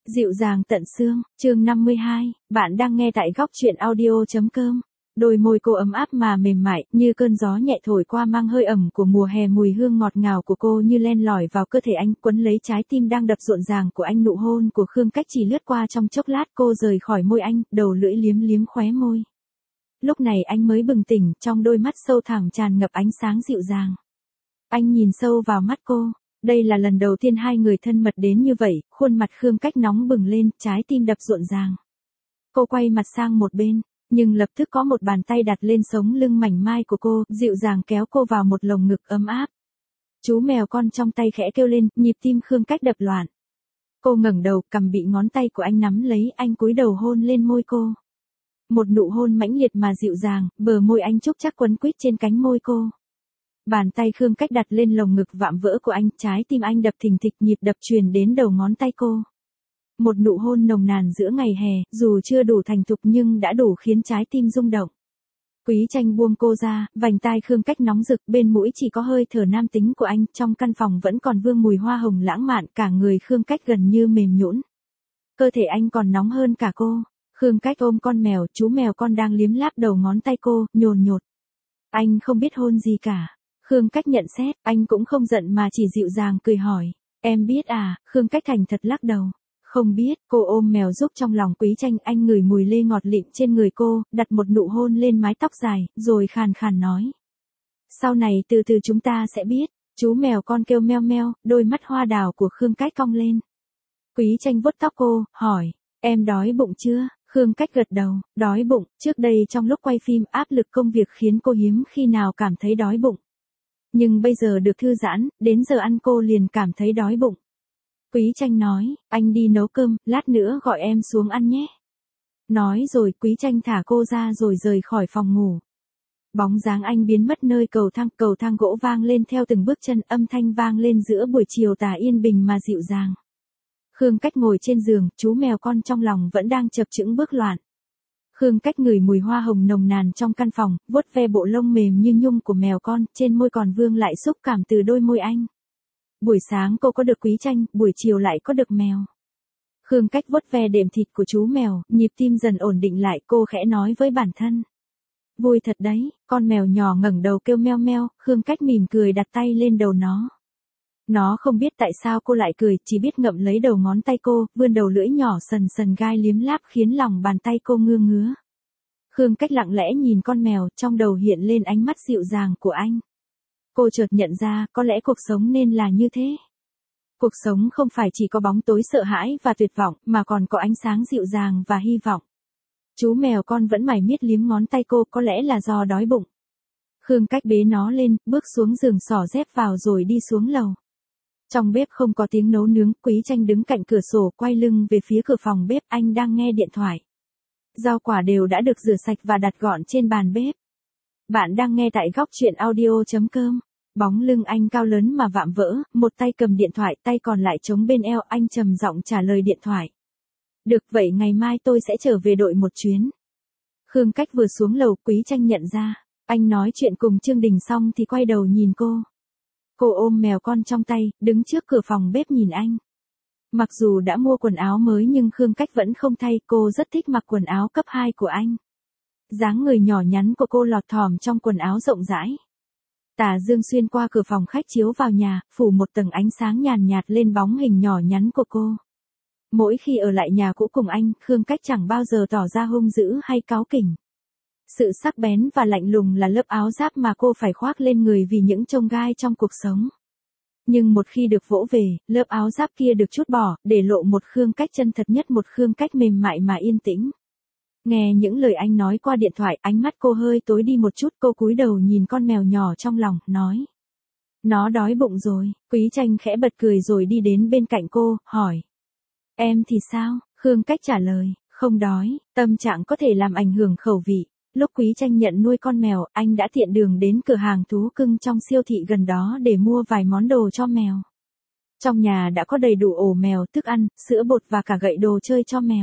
Dịu dàng tận xương, chương 52, bạn đang nghe tại góc truyện audio.com. Đôi môi cô ấm áp mà mềm mại, như cơn gió nhẹ thổi qua mang hơi ẩm của mùa hè, mùi hương ngọt ngào của cô như len lỏi vào cơ thể anh, quấn lấy trái tim đang đập rộn ràng của anh. Nụ hôn của Khương Cách chỉ lướt qua trong chốc lát, cô rời khỏi môi anh, đầu lưỡi liếm liếm khóe môi. Lúc này anh mới bừng tỉnh, trong đôi mắt sâu thẳm tràn ngập ánh sáng dịu dàng. Anh nhìn sâu vào mắt cô. Đây là lần đầu tiên hai người thân mật đến như vậy, khuôn mặt Khương Cách nóng bừng lên, trái tim đập rộn ràng. Cô quay mặt sang một bên, nhưng lập tức có một bàn tay đặt lên sống lưng mảnh mai của cô, dịu dàng kéo cô vào một lồng ngực ấm áp. Chú mèo con trong tay khẽ kêu lên, nhịp tim Khương Cách đập loạn. Cô ngẩng đầu, cằm bị ngón tay của anh nắm lấy, anh cúi đầu hôn lên môi cô. Một nụ hôn mãnh liệt mà dịu dàng, bờ môi anh trúc chắc quấn quýt trên cánh môi cô. Bàn tay Khương Cách đặt lên lồng ngực vạm vỡ của anh, trái tim anh đập thình thịch, nhịp đập truyền đến đầu ngón tay cô. Một nụ hôn nồng nàn giữa ngày hè, dù chưa đủ thành thục nhưng đã đủ khiến trái tim rung động. Quý Tranh buông cô ra, vành tai Khương Cách nóng rực, bên mũi chỉ có hơi thở nam tính của anh, trong căn phòng vẫn còn vương mùi hoa hồng lãng mạn, cả người Khương Cách gần như mềm nhũn. Cơ thể anh còn nóng hơn cả cô. Khương Cách ôm con mèo, chú mèo con đang liếm láp đầu ngón tay cô, nhồn nhột. Anh không biết hôn gì cả. Khương Cách nhận xét, anh cũng không giận mà chỉ dịu dàng cười hỏi. Em biết à? Khương Cách thành thật lắc đầu. Không biết. Cô ôm mèo giúp trong lòng Quý Tranh, anh ngửi mùi lê ngọt lịm trên người cô, đặt một nụ hôn lên mái tóc dài, rồi khàn khàn nói. Sau này từ từ chúng ta sẽ biết. Chú mèo con kêu meo meo, đôi mắt hoa đào của Khương Cách cong lên. Quý Tranh vuốt tóc cô, hỏi. Em đói bụng chưa? Khương Cách gật đầu, đói bụng. Trước đây trong lúc quay phim, áp lực công việc khiến cô hiếm khi nào cảm thấy đói bụng. Nhưng bây giờ được thư giãn, đến giờ ăn cô liền cảm thấy đói bụng. Quý Tranh nói, anh đi nấu cơm, lát nữa gọi em xuống ăn nhé. Nói rồi Quý Tranh thả cô ra rồi rời khỏi phòng ngủ. Bóng dáng anh biến mất nơi cầu thang gỗ vang lên theo từng bước chân, âm thanh vang lên giữa buổi chiều tà yên bình mà dịu dàng. Khương Cách ngồi trên giường, chú mèo con trong lòng vẫn đang chập chững bước loạn. Khương Cách ngửi mùi hoa hồng nồng nàn trong căn phòng, vuốt ve bộ lông mềm như nhung của mèo con, trên môi còn vương lại xúc cảm từ đôi môi anh. Buổi sáng cô có được Quý Tranh, buổi chiều lại có được mèo. Khương Cách vuốt ve đệm thịt của chú mèo, nhịp tim dần ổn định lại, cô khẽ nói với bản thân. Vui thật đấy. Con mèo nhỏ ngẩng đầu kêu meo meo, Khương Cách mỉm cười đặt tay lên đầu nó. Nó không biết tại sao cô lại cười, chỉ biết ngậm lấy đầu ngón tay cô, vươn đầu lưỡi nhỏ sần sần gai liếm láp khiến lòng bàn tay cô ngứa ngứa. Khương Cách lặng lẽ nhìn con mèo, trong đầu hiện lên ánh mắt dịu dàng của anh. Cô chợt nhận ra, có lẽ cuộc sống nên là như thế. Cuộc sống không phải chỉ có bóng tối sợ hãi và tuyệt vọng, mà còn có ánh sáng dịu dàng và hy vọng. Chú mèo con vẫn mải miết liếm ngón tay cô, có lẽ là do đói bụng. Khương Cách bế nó lên, bước xuống giường xỏ dép vào rồi đi xuống lầu. Trong bếp không có tiếng nấu nướng, Quý Tranh đứng cạnh cửa sổ quay lưng về phía cửa phòng bếp, anh đang nghe điện thoại. Rau quả đều đã được rửa sạch và đặt gọn trên bàn bếp. Bạn đang nghe tại góc truyện audio.com. Bóng lưng anh cao lớn mà vạm vỡ, một tay cầm điện thoại, tay còn lại chống bên eo, anh trầm giọng trả lời điện thoại. Được vậy ngày mai tôi sẽ trở về đội một chuyến. Khương Cách vừa xuống lầu, Quý Tranh nhận ra. Anh nói chuyện cùng Trương Đình xong thì quay đầu nhìn cô. Cô ôm mèo con trong tay, đứng trước cửa phòng bếp nhìn anh. Mặc dù đã mua quần áo mới nhưng Khương Cách vẫn không thay, cô rất thích mặc quần áo cấp 2 của anh. Dáng người nhỏ nhắn của cô lọt thỏm trong quần áo rộng rãi. Tà dương xuyên qua cửa phòng khách chiếu vào nhà, phủ một tầng ánh sáng nhàn nhạt lên bóng hình nhỏ nhắn của cô. Mỗi khi ở lại nhà cũ cùng anh, Khương Cách chẳng bao giờ tỏ ra hung dữ hay cáu kỉnh. Sự sắc bén và lạnh lùng là lớp áo giáp mà cô phải khoác lên người vì những chông gai trong cuộc sống. Nhưng một khi được vỗ về, lớp áo giáp kia được trút bỏ, để lộ một Khương Cách chân thật nhất, một Khương Cách mềm mại mà yên tĩnh. Nghe những lời anh nói qua điện thoại, ánh mắt cô hơi tối đi một chút, cô cúi đầu nhìn con mèo nhỏ trong lòng, nói. Nó đói bụng rồi. Quý Tranh khẽ bật cười rồi đi đến bên cạnh cô, hỏi. Em thì sao? Khương Cách trả lời, không đói, tâm trạng có thể làm ảnh hưởng khẩu vị. Lúc Quý Tranh nhận nuôi con mèo, anh đã tiện đường đến cửa hàng thú cưng trong siêu thị gần đó để mua vài món đồ cho mèo. Trong nhà đã có đầy đủ ổ mèo, thức ăn, sữa bột và cả gậy đồ chơi cho mèo.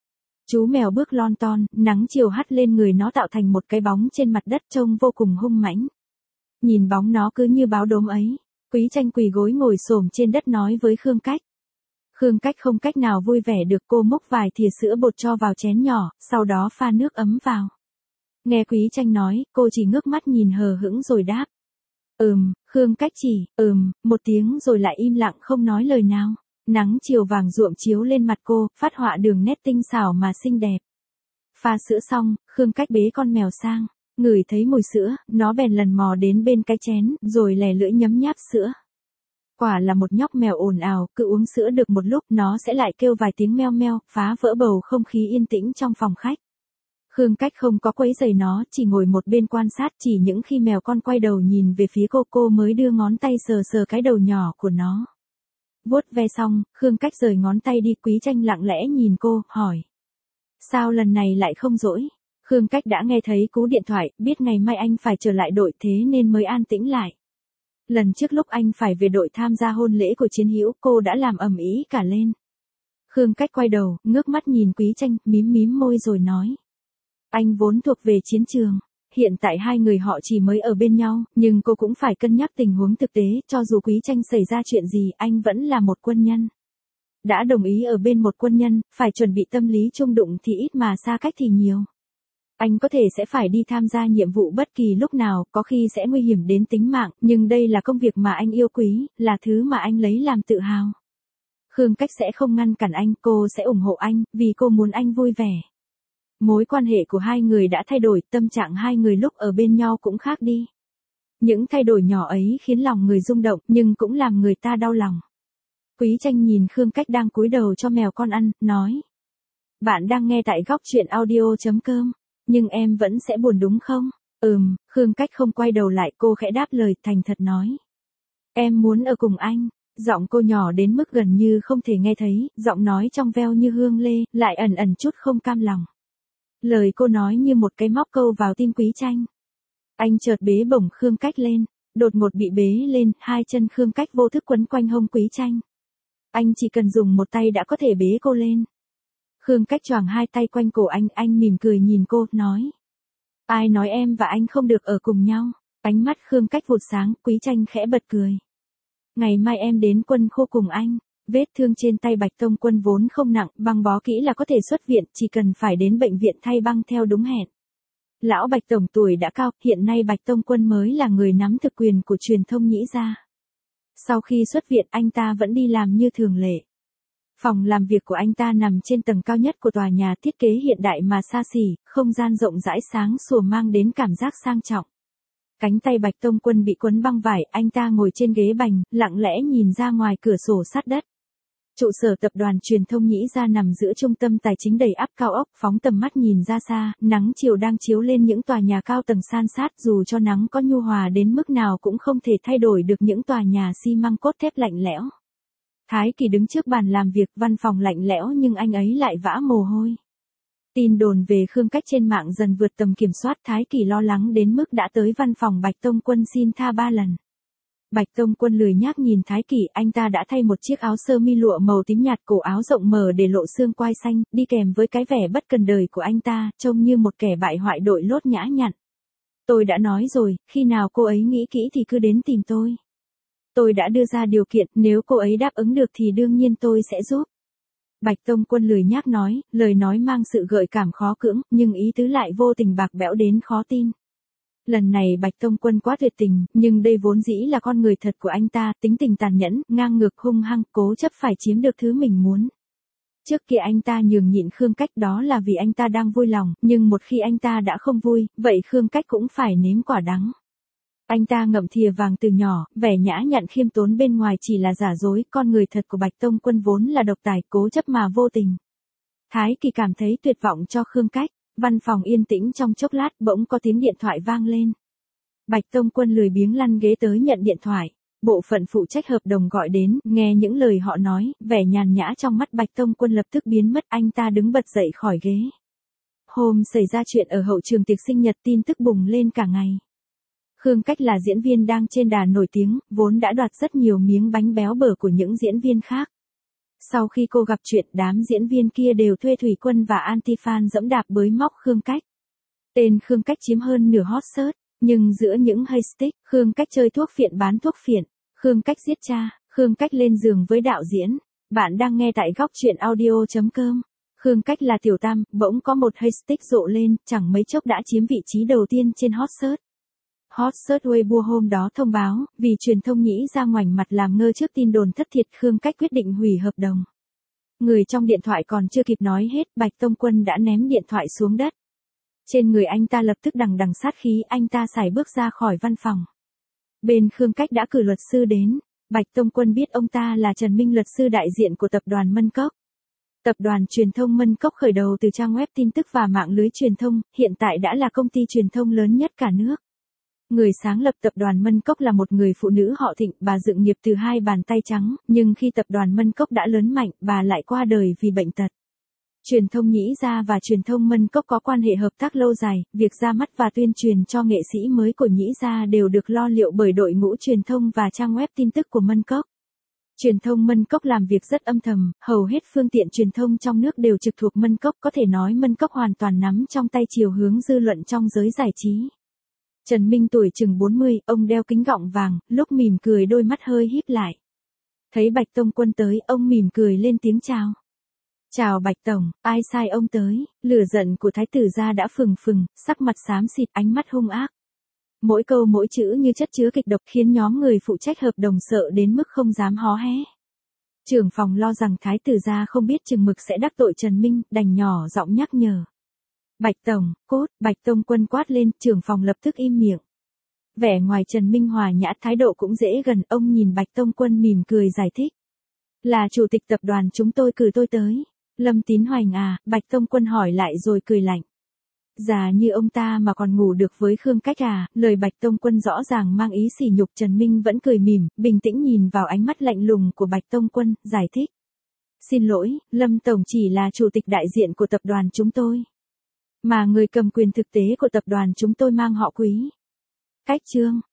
Chú mèo bước lon ton, nắng chiều hắt lên người nó tạo thành một cái bóng trên mặt đất trông vô cùng hung mãnh. Nhìn bóng nó cứ như báo đốm ấy, Quý Tranh quỳ gối ngồi xổm trên đất nói với Khương Cách. Khương Cách không cách nào vui vẻ được, cô múc vài thìa sữa bột cho vào chén nhỏ, sau đó pha nước ấm vào. Nghe Quý Tranh nói, cô chỉ ngước mắt nhìn hờ hững rồi đáp. Khương Cách chỉ, một tiếng rồi lại im lặng không nói lời nào. Nắng chiều vàng ruộm chiếu lên mặt cô, phát họa đường nét tinh xảo mà xinh đẹp. Pha sữa xong, Khương Cách bế con mèo sang, ngửi thấy mùi sữa, nó bèn lần mò đến bên cái chén, rồi lè lưỡi nhấm nháp sữa. Quả là một nhóc mèo ồn ào, cứ uống sữa được một lúc nó sẽ lại kêu vài tiếng meo meo, phá vỡ bầu không khí yên tĩnh trong phòng khách. Khương Cách không có quấy rầy nó, chỉ ngồi một bên quan sát, chỉ những khi mèo con quay đầu nhìn về phía cô mới đưa ngón tay sờ sờ cái đầu nhỏ của nó. Vuốt ve xong, Khương Cách rời ngón tay đi. Quý Tranh lặng lẽ nhìn cô, hỏi. Sao lần này lại không dỗi? Khương Cách đã nghe thấy cú điện thoại, biết ngày mai anh phải trở lại đội thế nên mới an tĩnh lại. Lần trước lúc anh phải về đội tham gia hôn lễ của Chiến Hữu, cô đã làm ầm ĩ cả lên. Khương Cách quay đầu, ngước mắt nhìn Quý Tranh, mím môi rồi nói. Anh vốn thuộc về chiến trường. Hiện tại hai người họ chỉ mới ở bên nhau, nhưng cô cũng phải cân nhắc tình huống thực tế, cho dù Quý Tranh xảy ra chuyện gì, anh vẫn là một quân nhân. Đã đồng ý ở bên một quân nhân, phải chuẩn bị tâm lý chung đụng thì ít mà xa cách thì nhiều. Anh có thể sẽ phải đi tham gia nhiệm vụ bất kỳ lúc nào, có khi sẽ nguy hiểm đến tính mạng, nhưng đây là công việc mà anh yêu quý, là thứ mà anh lấy làm tự hào. Khương Cách sẽ không ngăn cản anh, cô sẽ ủng hộ anh, vì cô muốn anh vui vẻ. Mối quan hệ của hai người đã thay đổi, tâm trạng hai người lúc ở bên nhau cũng khác đi. Những thay đổi nhỏ ấy khiến lòng người rung động, nhưng cũng làm người ta đau lòng. Quý Tranh nhìn Khương Cách đang cúi đầu cho mèo con ăn, nói. Bạn đang nghe tại góc truyện audio.com, nhưng em vẫn sẽ buồn đúng không? Khương Cách không quay đầu lại, cô khẽ đáp lời, thành thật nói. Em muốn ở cùng anh. Giọng cô nhỏ đến mức gần như không thể nghe thấy, giọng nói trong veo như hương lê, lại ẩn chút không cam lòng. Lời cô nói như một cái móc câu vào tim Quý Tranh. Anh chợt bế bổng Khương Cách lên, đột ngột bị bế lên, hai chân Khương Cách vô thức quấn quanh hông Quý Tranh. Anh chỉ cần dùng một tay đã có thể bế cô lên. Khương Cách choàng hai tay quanh cổ anh mỉm cười nhìn cô, nói. Ai nói em và anh không được ở cùng nhau? Ánh mắt Khương Cách vụt sáng, Quý Tranh khẽ bật cười. Ngày mai em đến quân khu cùng anh. Vết thương trên tay Bạch Tông Quân vốn không nặng, băng bó kỹ là có thể xuất viện, chỉ cần phải đến bệnh viện thay băng theo đúng hẹn. Lão Bạch Tổng tuổi đã cao, hiện nay Bạch Tông Quân mới là người nắm thực quyền của truyền thông Nhĩ gia. Sau khi xuất viện anh ta vẫn đi làm như thường lệ. Phòng làm việc của anh ta nằm trên tầng cao nhất của tòa nhà, thiết kế hiện đại mà xa xỉ, không gian rộng rãi sáng sủa mang đến cảm giác sang trọng. Cánh tay Bạch Tông Quân bị quấn băng vải, anh ta ngồi trên ghế bành, lặng lẽ nhìn ra ngoài cửa sổ sát đất. Trụ sở tập đoàn truyền thông Nhĩ gia nằm giữa trung tâm tài chính đầy ắp cao ốc, phóng tầm mắt nhìn ra xa, nắng chiều đang chiếu lên những tòa nhà cao tầng san sát, dù cho nắng có nhu hòa đến mức nào cũng không thể thay đổi được những tòa nhà xi măng cốt thép lạnh lẽo. Thái Kỳ đứng trước bàn làm việc, văn phòng lạnh lẽo nhưng anh ấy lại vã mồ hôi. Tin đồn về Khương Cách trên mạng dần vượt tầm kiểm soát, Thái Kỳ lo lắng đến mức đã tới văn phòng Bạch Tông Quân xin tha 3 lần. Bạch Tông Quân lười nhác nhìn Thái Kỳ, anh ta đã thay một chiếc áo sơ mi lụa màu tím nhạt, cổ áo rộng mở để lộ xương quai xanh, đi kèm với cái vẻ bất cần đời của anh ta, trông như một kẻ bại hoại đội lốt nhã nhặn. Tôi đã nói rồi, khi nào cô ấy nghĩ kỹ thì cứ đến tìm tôi. Tôi đã đưa ra điều kiện, nếu cô ấy đáp ứng được thì đương nhiên tôi sẽ giúp. Bạch Tông Quân lười nhác nói, lời nói mang sự gợi cảm khó cưỡng, nhưng ý tứ lại vô tình bạc bẽo đến khó tin. Lần này Bạch Tông Quân quá tuyệt tình, nhưng đây vốn dĩ là con người thật của anh ta, tính tình tàn nhẫn, ngang ngược hung hăng, cố chấp phải chiếm được thứ mình muốn. Trước kia anh ta nhường nhịn Khương Cách đó là vì anh ta đang vui lòng, nhưng một khi anh ta đã không vui, vậy Khương Cách cũng phải nếm quả đắng. Anh ta ngậm thìa vàng từ nhỏ, vẻ nhã nhặn khiêm tốn bên ngoài chỉ là giả dối, con người thật của Bạch Tông Quân vốn là độc tài, cố chấp mà vô tình. Thái Kỳ cảm thấy tuyệt vọng cho Khương Cách, văn phòng yên tĩnh trong chốc lát, bỗng có tiếng điện thoại vang lên. Bạch Tông Quân lười biếng lăn ghế tới nhận điện thoại. Bộ phận phụ trách hợp đồng gọi đến, nghe những lời họ nói, vẻ nhàn nhã trong mắt Bạch Tông Quân lập tức biến mất, anh ta đứng bật dậy khỏi ghế. Hôm xảy ra chuyện ở hậu trường tiệc sinh nhật, tin tức bùng lên cả ngày. Khương Cách là diễn viên đang trên đà nổi tiếng, vốn đã đoạt rất nhiều miếng bánh béo bở của những diễn viên khác. Sau khi cô gặp chuyện, đám diễn viên kia đều thuê Thủy Quân và Antifan dẫm đạp bới móc Khương Cách. Tên Khương Cách chiếm hơn nửa hot search, nhưng giữa những haystack, Khương Cách chơi thuốc phiện bán thuốc phiện, Khương Cách giết cha, Khương Cách lên giường với đạo diễn. Bạn đang nghe tại góc truyện audio.com. Khương Cách là tiểu tam, bỗng có một hashtag rộ lên, chẳng mấy chốc đã chiếm vị trí đầu tiên trên hot search. Hot search Weibo hôm đó thông báo, vì truyền thông nhĩ ra ngoảnh mặt làm ngơ trước tin đồn thất thiệt, Khương Cách quyết định hủy hợp đồng. Người trong điện thoại còn chưa kịp nói hết, Bạch Tông Quân đã ném điện thoại xuống đất. Trên người anh ta lập tức đằng đằng sát khí, anh ta sải bước ra khỏi văn phòng. Bên Khương Cách đã cử luật sư đến. Bạch Tông Quân biết ông ta là Trần Minh, luật sư đại diện của tập đoàn Mân Cốc. Tập đoàn truyền thông Mân Cốc khởi đầu từ trang web tin tức và mạng lưới truyền thông, hiện tại đã là công ty truyền thông lớn nhất cả nước. Người sáng lập tập đoàn Mân Cốc là một người phụ nữ họ Thịnh, bà dựng nghiệp từ hai bàn tay trắng, nhưng khi tập đoàn Mân Cốc đã lớn mạnh, bà lại qua đời vì bệnh tật. Truyền thông nhĩ ra và truyền thông Mân Cốc có quan hệ hợp tác lâu dài, việc ra mắt và tuyên truyền cho nghệ sĩ mới của nhĩ ra đều được lo liệu bởi đội ngũ truyền thông và trang web tin tức của Mân Cốc. Truyền thông Mân Cốc làm việc rất âm thầm, hầu hết phương tiện truyền thông trong nước đều trực thuộc Mân Cốc, có thể nói Mân Cốc hoàn toàn nắm trong tay chiều hướng dư luận trong giới giải trí. Trần Minh tuổi chừng 40, ông đeo kính gọng vàng, lúc mỉm cười đôi mắt hơi híp lại. Thấy Bạch Tông Quân tới, ông mỉm cười lên tiếng chào. Chào Bạch Tổng, ai sai ông tới? Lửa giận của thái tử gia đã phừng phừng, sắc mặt xám xịt, ánh mắt hung ác. Mỗi câu mỗi chữ như chất chứa kịch độc khiến nhóm người phụ trách hợp đồng sợ đến mức không dám hó hé. Trưởng phòng lo rằng thái tử gia không biết chừng mực sẽ đắc tội Trần Minh, đành nhỏ giọng nhắc nhở. Bạch Tổng, cốt, Bạch Tông Quân quát lên, trưởng phòng lập tức im miệng. Vẻ ngoài Trần Minh hòa nhã, thái độ cũng dễ gần, ông nhìn Bạch Tông Quân mỉm cười giải thích. Là chủ tịch tập đoàn chúng tôi cử tôi tới. Lâm Tín Hoành à, Bạch Tông Quân hỏi lại rồi cười lạnh. Già như ông ta mà còn ngủ được với Khương Cách à, lời Bạch Tông Quân rõ ràng mang ý sỉ nhục. Trần Minh vẫn cười mỉm, bình tĩnh nhìn vào ánh mắt lạnh lùng của Bạch Tông Quân, giải thích. Xin lỗi, Lâm Tổng chỉ là chủ tịch đại diện của tập đoàn chúng tôi. Mà người cầm quyền thực tế của tập đoàn chúng tôi mang họ Quý. Cách Trương.